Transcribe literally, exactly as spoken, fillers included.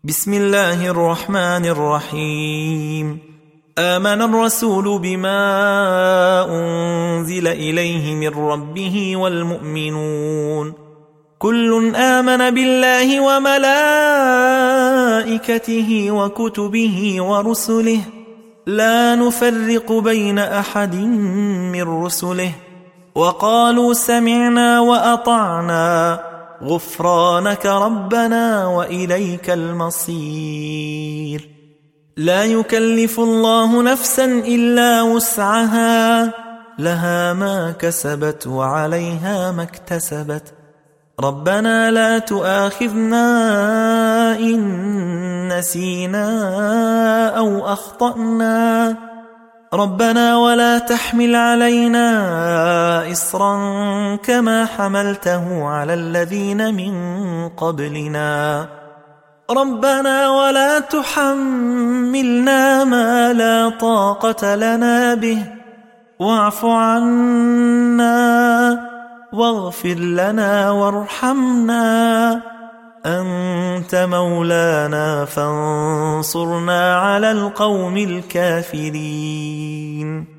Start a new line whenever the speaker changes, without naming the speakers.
بسم الله الرحمن الرحيم. آمن الرسول بما أنزل إليه من ربه والمؤمنون كل آمن بالله وملائكته وكتبه ورسله لا نفرق بين أحد من رسله وقالوا سمعنا وأطعنا غفرانك ربنا وإليك المصير. لا يكلف الله نفسا إلا وسعها لها ما كسبت وعليها ما اكتسبت ربنا لا تؤاخذنا إن نسينا أو أخطأنا ربنا ولا تحمل علينا إصرا كما حملته على الذين من قبلنا ربنا ولا تحملنا ما لا طاقة لنا به واعف عنا واغفر لنا وارحمنا أنت مولانا فانصرنا على القوم الكافرين.